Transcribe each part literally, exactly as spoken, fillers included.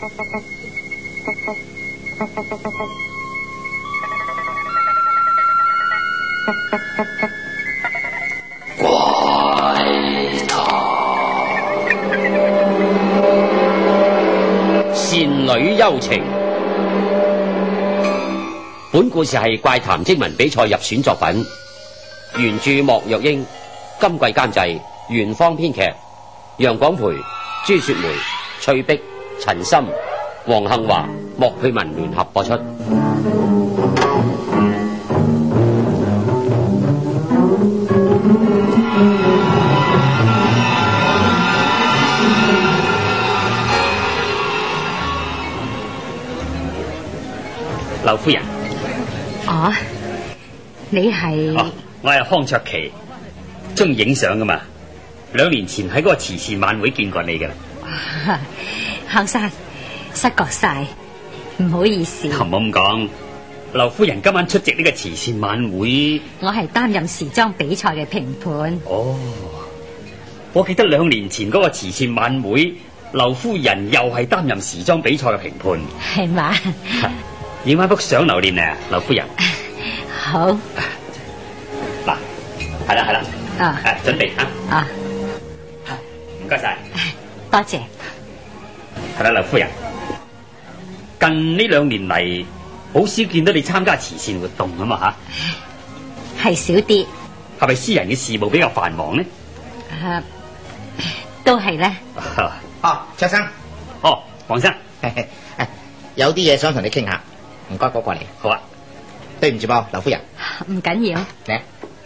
怪談倩女幽情。本故事係怪談徵文比賽入選作品，原著莫若英，今季監製袁芳，編劇楊廣培、朱雪梅、翠碧、陳森、黃幸華、莫佩文聯合播出。劉夫人， 哦，你係？ 哦，我係康卓琪，中意影相噶嘛。兩年前喺嗰個慈善晚會見過你噶啦。 康生，失覺晒，唔好意思。 唔好咁講，劉夫人今晚出席呢個慈善晚會， 我係擔任時裝比賽嘅評判。 哦，我記得兩年前嗰個慈善晚會，劉夫人又係擔任時裝比賽嘅評判， 係嘛？ 影翻幅相留念啊，劉夫人。 好。 嗱，係啦係啦。 啊。 誒，準備啊。 啊。 唔該晒。 多謝。 係啦，劉夫人。近呢兩年嚟，好少見到你參加慈善活動啊嘛吓。 係少啲。 係咪私人嘅事務比較繁忙呢？ 啊，都係咧。 哦，卓生。 哦，黃生。 有啲嘢想同你傾下。唔該，過過嚟。 好啊。 對唔住噃，劉夫人。 唔緊要。 嚟。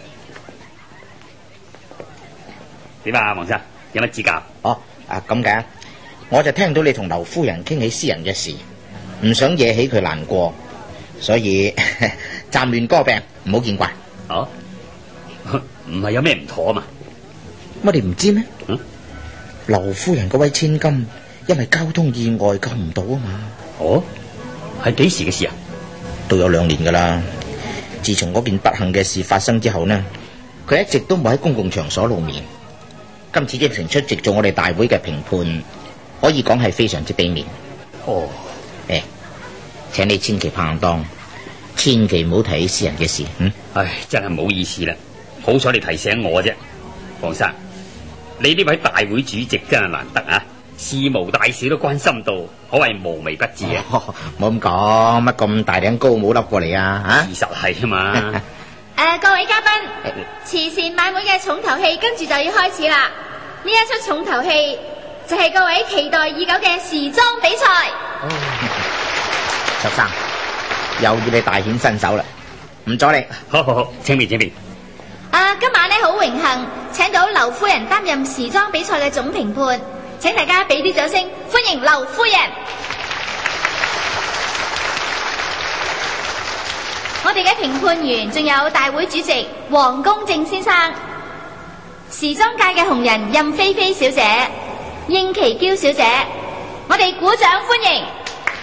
點啊，黃生，有乜指教？ 哦，啊咁嘅，我就聽到你同劉夫人傾起私人嘅事，唔想惹起佢難過，所以暫亂歌病，唔好見怪。 哦，唔係有咩唔妥啊嘛？ 乜你唔知咩？ 嗯， 劉夫人嗰位千金因為交通意外救唔到啊嘛。 哦。係幾時嘅事啊？ 都有兩年噶啦。自從嗰件不幸嘅事發生之後呢，佢一直都冇喺公共場所露面。今次應承出席做我哋大會嘅評判，可以講係非常之俾面。 哦， 誒，請你千祈拍檔，千祈唔好提起私人嘅事。嗯， 唉，真係唔好意思啦。好彩你提醒我啫，黃生，你呢位大會主席真係難得啊！事無大小都關心到，可謂無微不至啊！ 冇咁講，乜咁大頂高帽笠過嚟啊？啊， 事實係啊嘛。 誒、呃，各位嘉賓，慈善晚會嘅重頭戲跟住就要開始啦！呢一出重頭戲就係各位期待已久嘅時裝比賽。 哦，卓生，又要你大顯身手啦！唔阻你， 好好好，請便請便。 啊，今晚呢好榮幸請到劉夫人擔任時裝比賽嘅總評判。請大家俾啲掌聲，歡迎劉夫人。我哋嘅評判員仲有大會主席黃公正先生，時裝界嘅紅人任菲菲小姐、英琪嬌小姐，我哋鼓掌歡迎。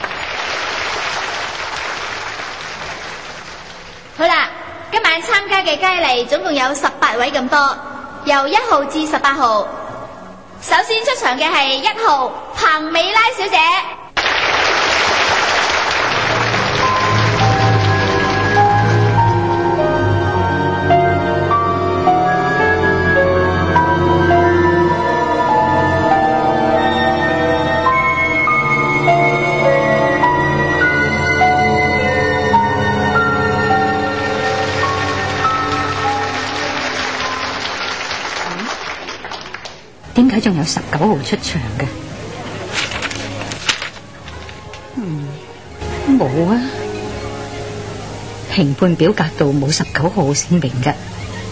好啦，今晚參加嘅佳麗總共有十八位咁多，由一號至十八號。首先出場嘅係一號彭美拉小姐， 點解仲有十九號出場嘅？嗯，冇啊。評判表格度冇十九號姓名嘅。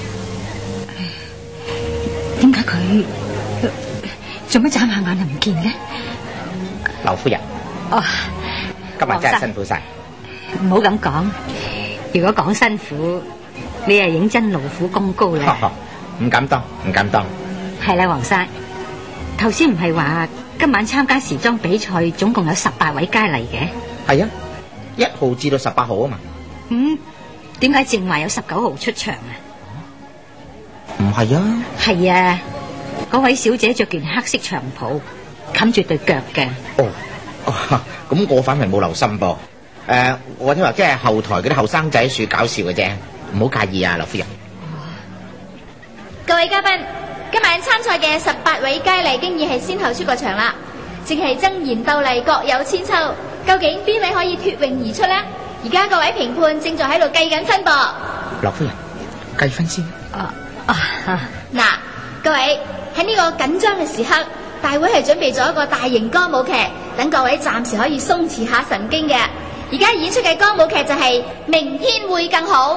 點解佢做乜眨下眼就唔見嘅？ 劉夫人。 哦， 今日真係辛苦晒。 唔好咁講，如果講辛苦，你係認真勞苦功高咧。 唔敢當，唔敢當。 係啦，黃生，頭先唔係話今晚參加時裝比賽總共有十八位佳麗嘅？ 係啊，一號至到十八號啊嘛。 嗯，點解淨話有十九號出場啊？ 唔係啊。 係啊，嗰位小姐着件黑色長袍，冚住對腳嘅。 哦， 哦，咁我反為冇留心噃。誒，我聽話即係後台嗰啲後生仔喺處搞笑嘅啫，唔好介意啊，劉夫人。 各位嘉賓，今晚參賽嘅十八位佳麗經已係先後出過場啦，正係爭妍鬥麗，各有千秋。究竟邊位可以脫穎而出呢？而家各位評判正在喺度計緊分噃。 劉夫人，計分先。 啊啊！ 嗱，各位喺呢個緊張嘅時刻，大會係準備咗一個大型歌舞劇，等各位暫時可以鬆弛下神經嘅。而家演出嘅歌舞劇就係《明天會更好》。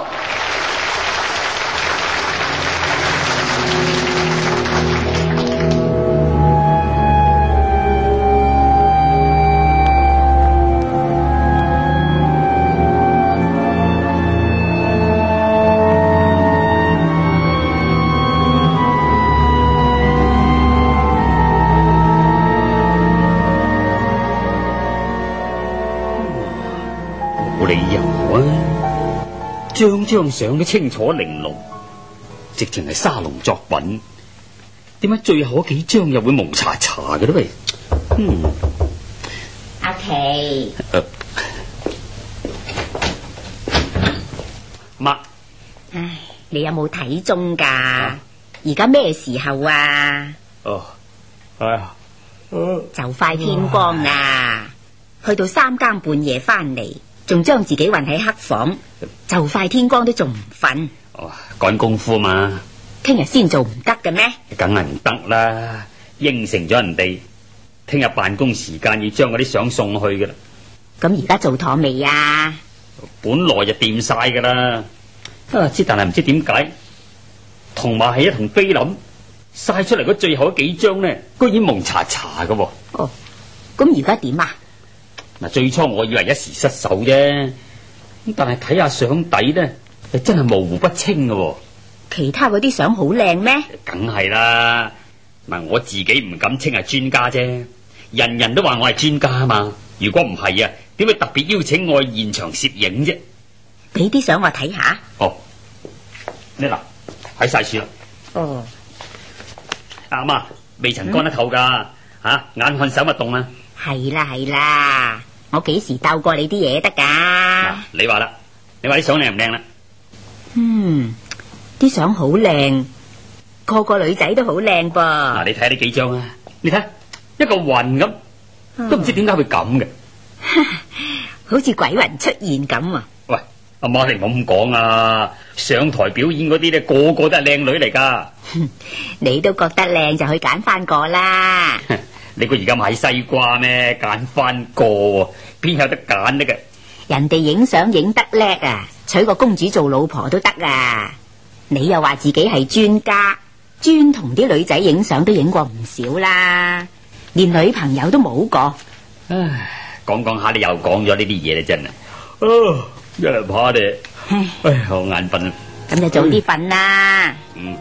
張張相都清楚玲瓏，直情係沙龍作品。點解最後嗰幾張又會蒙查查嘅咧？喂，嗯， 阿琪， 媽， 唉，你有冇睇鐘噶？而家咩時候啊？ 哦，係啊， 就快天光啦，去到三更半夜翻嚟，仲將自己韞喺黑房，就快天光都仲唔瞓。 哦，趕功夫嘛。 聽日先做唔得嘅咩？ 梗係唔得啦，應承咗人哋，聽日辦公時間要將嗰啲相送去噶啦。 咁而家做妥未啊？ 本來就掂晒噶啦，啊，知但係唔知點解，同埋係一同菲林晒出嚟嗰最後嗰幾張呢，居然蒙查查噶。 哦，咁而家點啊？ 嗱，最初我以為一時失手啫，咁但係睇下相底呢，係真係模糊不清噶。 其他嗰啲相好靚咩？ 梗係啦，嗱，我自己唔敢稱係專家啫，人人都話我係專家啊嘛。如果唔係啊，點會特別邀請我去現場攝影啫？ 俾啲相我睇下。 哦，呢嗱喺晒處啦。 哦， 阿媽未曾乾得透噶，吓、嗯啊、眼看手勿動啊。 係啦係啦，我幾時鬥過你啲嘢得噶？ 嗱，你話啦，你話啲相靚唔靚啦？ 嗯。啲相好靚，個個女仔都好靚噃。 嗱，你睇下呢幾張啊，你睇一個雲咁，都唔知點解會咁嘅， 好似鬼魂出現咁啊！ 喂，阿媽你唔好咁講啊！上台表演嗰啲咧，個個都係靚女嚟噶。 你都覺得靚就去揀翻個啦。 你估而家買西瓜咩？揀翻個邊有得揀得嘅？ 人哋影相影得叻啊，娶個公主做老婆都得啊！你又話自己係專家，專同啲女仔影相都影過唔少啦，連女朋友都冇過。 唉，講講下你又講咗呢啲嘢啦，真係。哦，一日怕哋，唉，好眼瞓啊。 咁就早啲瞓啦。 嗯。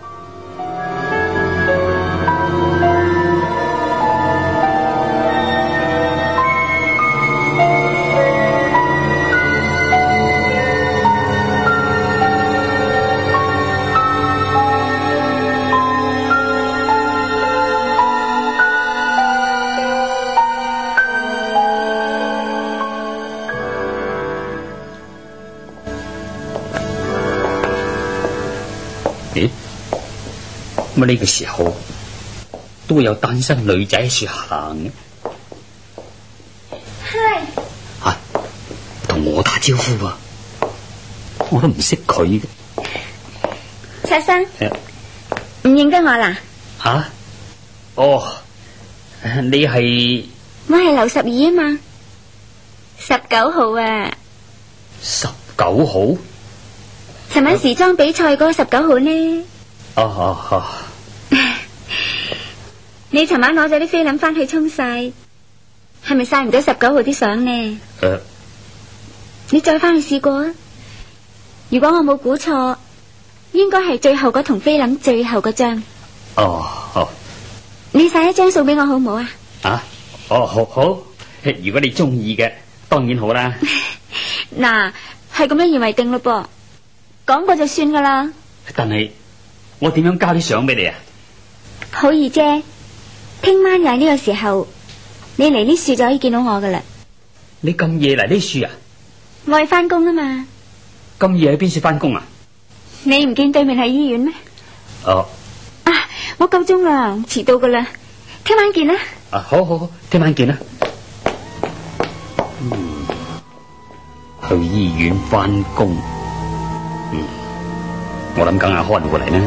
咁呢個時候都會有單身女仔喺處行嘅。 嗨， 吓，同我打招呼啊！我都唔識佢嘅。 石生，唔認得我啦？ 吓、啊？哦，你係？ 我係劉十二啊嘛，十九號啊。 十九號？ 尋晚時裝比賽嗰個十九號呢？ 哦哦哦。 你尋晚攞咗啲菲林翻去沖晒，係咪晒唔到十九號啲相呢？ 誒、呃， 你再翻去試過啊！如果我冇估錯，應該係最後嗰筒菲林最後嗰張。 哦哦， 你晒一張送俾我好唔好啊？ 啊，哦好好，如果你中意嘅，當然好啦。 嗱，係咁樣而為定咯噃，講過就算噶啦。 但係我點樣交啲相俾你啊？ 好易啫。聽晚又係呢個時候， 你嚟呢樹就可以見到我噶啦。 你咁夜嚟呢樹啊？ 我係翻工啊嘛。 咁夜喺邊處翻工啊？ 你唔見對面係醫院咩？ 哦。 啊，我夠鐘啦，遲到噶啦，聽晚見啦。 啊，好好好，聽晚見啦。嗯，去醫院翻工。嗯，我諗梗係看過嚟啦。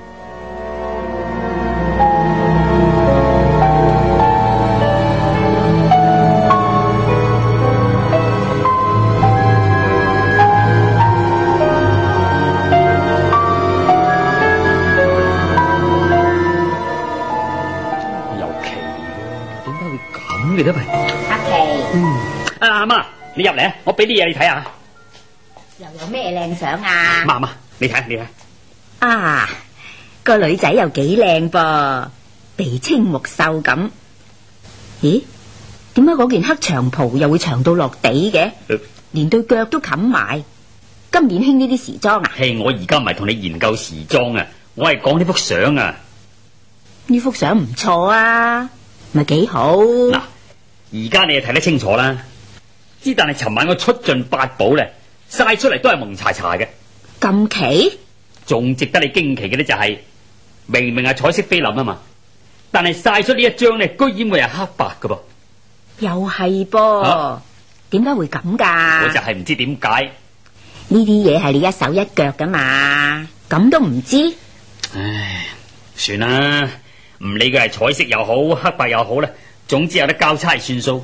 阿琪， 嗯，阿阿媽，你入嚟啊！我俾啲嘢你睇下。 又有咩靚相啊？ 媽媽，你睇下，你睇。 啊，個女仔又幾靚噃，鼻青目秀咁。咦？點解嗰件黑長袍又會長到落地嘅？ 呃、 連對腳都冚埋。今年興呢啲時裝啊？ 係我而家唔係同你研究時裝啊，我係講呢幅相啊。 呢幅相唔錯啊，咪幾好。 嗱。而家你就睇得清楚啦，之但係尋晚我出盡八寶咧，晒出嚟都係蒙查查嘅。 咁奇？ 仲值得你驚奇嘅咧就係、是，明明係彩色菲林啊嘛，但係晒出呢一張咧，居然會係黑白㗎噃。 又係噃，點解、啊、會咁噶？ 我就係唔知點解。 呢啲嘢係你一手一腳噶嘛，咁都唔知？ 唉，算啦，唔理佢係彩色又好，黑白又好啦。總之有得交差算數。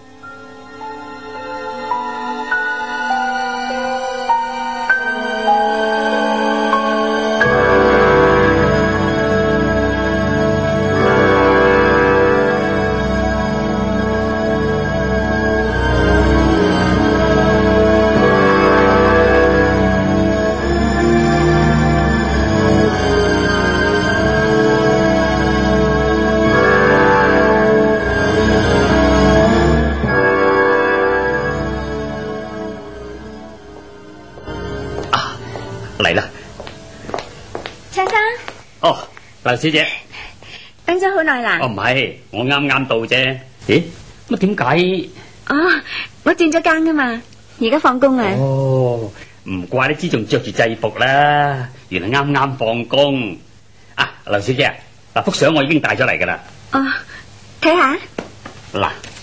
嚟啦， 陳生。 哦，劉小姐， 等咗好耐啦。 哦，唔係，我啱啱到啫。咦，乜點解？ 哦，我轉咗更噶嘛，而家放工啊。 哦，唔怪得知仲着住制服啦，原來啱啱放工。啊，劉小姐，嗱幅相我已經帶咗嚟噶啦。 哦，睇下。 嗱，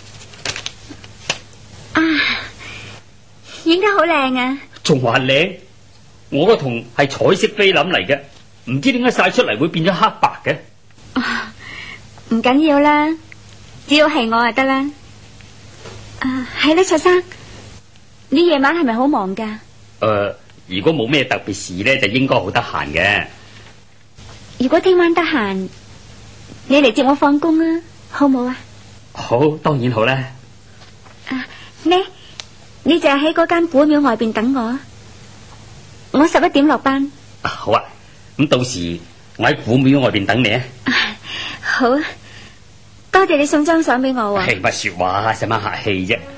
啊，影得好靚啊。 仲話靚？我個銅係彩色菲林嚟嘅，唔知點解晒出嚟會變咗黑白嘅。 唔緊要啦，只要係我就得啦。啊，係啦，卓生，你夜晚係咪好忙噶？ 誒、呃，如果冇咩特別事咧，就應該好得閒嘅。 如果聽晚得閒，你嚟接我放工啊，好冇啊？ 好，當然好啦。 啊，呢，你就喺嗰間古廟外邊等我啊。我十一點落班。 啊，好啊，咁到時我喺古廟外邊等你啊。 好啊，多謝你送張相俾我啊。 係乜說話，使乜客氣啫？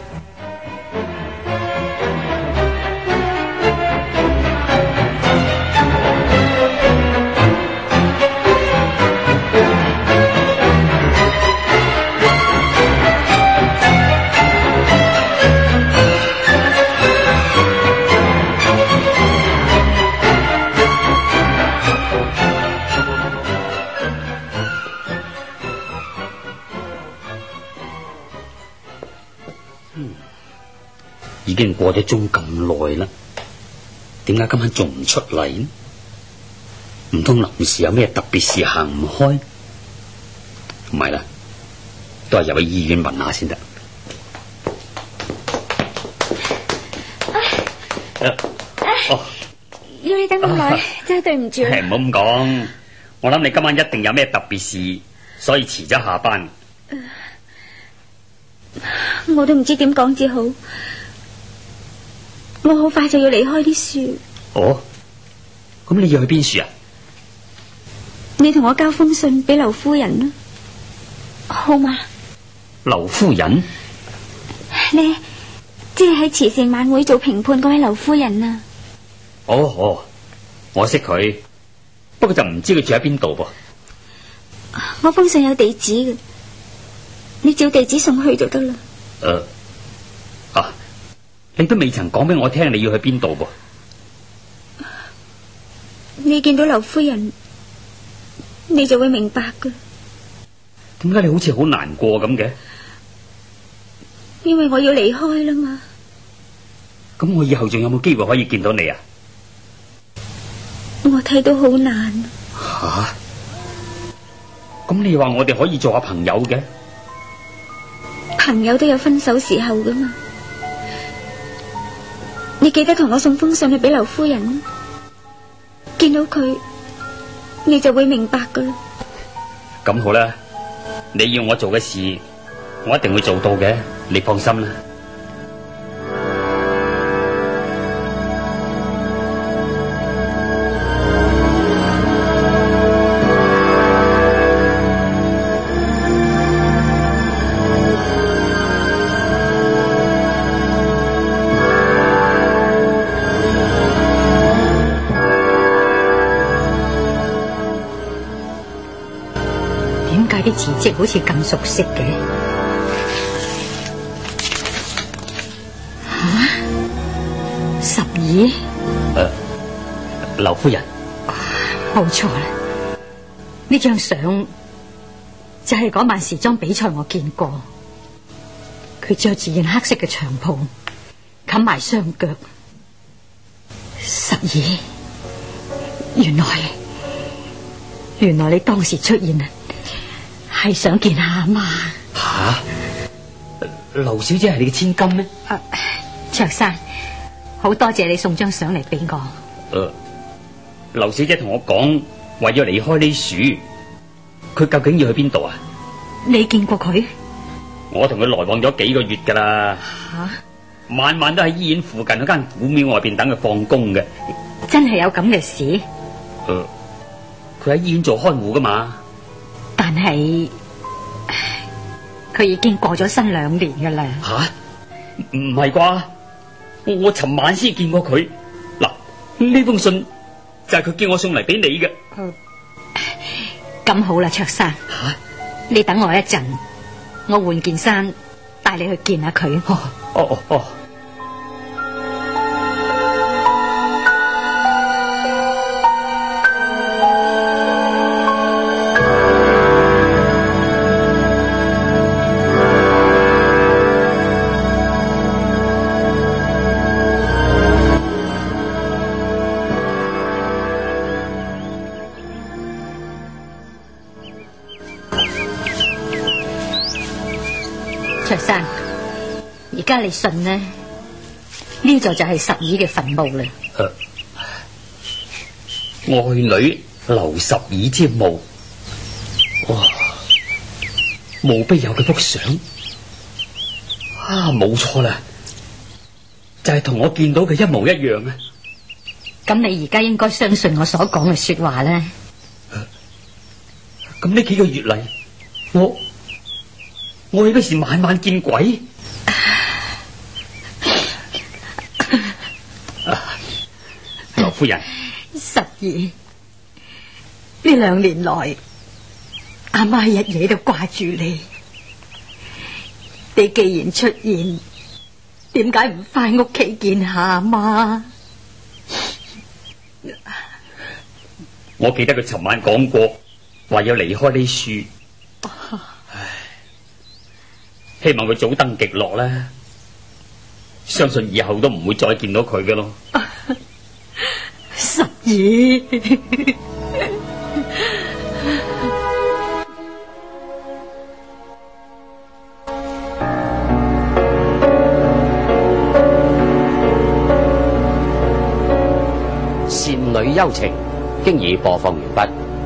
已經過咗鐘咁耐啦，點解今晚仲唔出嚟呢？唔通臨時有咩特別事行唔開？唔係啦，都係入去醫院問下先得。哦， 要你等咁耐，真係對唔住。 係唔好咁講，我諗你今晚一定有咩特別事，所以遲咗下班。 我都唔知點講至好。我好快就要離開啲樹。 哦，咁你要去邊樹啊？ 你同我交封信俾劉夫人啦，好嘛？ 劉夫人？ 你即係喺慈善晚會做評判嗰位劉夫人啊？ 哦哦，我識佢，不過就唔知佢住喺邊度噃。 我封信有地址嘅， 你照地址送去就得啦。 誒、呃、啊，你都未曾講俾我聽你要去邊度噃？ 你見到劉夫人，你就會明白噶。 點解你好似好難過咁嘅？ 因為我要離開啦嘛。 咁我以後仲有冇機會可以見到你啊？ 我睇到好難。 吓？咁你話我哋可以做下朋友嘅？ 朋友都有分手時候噶嘛。你記得同我送封信去俾劉夫人，見到佢你就會明白噶啦。 咁好啦，你要我做嘅事我一定會做到嘅，你放心啦。 啲字跡好似咁熟悉嘅。吓，十二？ 誒，劉夫人， 冇錯啦，呢張相就係嗰晚時裝比賽我見過，佢着住件黑色嘅長袍，冚埋雙腳。十二，原來原來你當時出現啊，係想見下阿媽。 吓，劉小姐係你嘅千金咩？ 啊，卓生，好多謝你送張相嚟俾我。 誒，劉小姐同我講話要離開呢樹，佢究竟要去邊度啊？ 你見過佢？ 我同佢來往咗幾個月噶啦。 吓， 晚晚都喺醫院附近嗰間古廟外邊等佢放工嘅。 真係有咁嘅事？ 誒，佢喺醫院做看護噶嘛。 但係佢已經過咗身兩年噶啦。 吓，唔係啩？我我尋晚先見過佢。嗱，呢封信就係佢叫我送嚟俾你嘅。 咁好啦，卓生， 吓， 你等我一陣，我換件衫帶你去見下佢。 哦哦哦。 卓生，而家你信呢？呢座就係十二嘅墳墓啦。 誒、呃，愛女劉十二之墓，哇，墓碑有佢幅相，啊，冇錯啦，就係、是、同我見到嘅一模一樣啊！ 咁你而家應該相信我所講嘅說話啦。 咁呢幾個月嚟，我。我豈不是晚晚見鬼？劉夫人， 十二呢兩年來，阿媽日夜都掛住你。你既然出現，點解唔翻屋企見下阿媽？ 我記得佢尋晚講過，話要離開呢樹。希望佢早登極樂啦，相信以後都唔會再見到佢嘅咯。 十二， 倩女幽情經已播放完畢。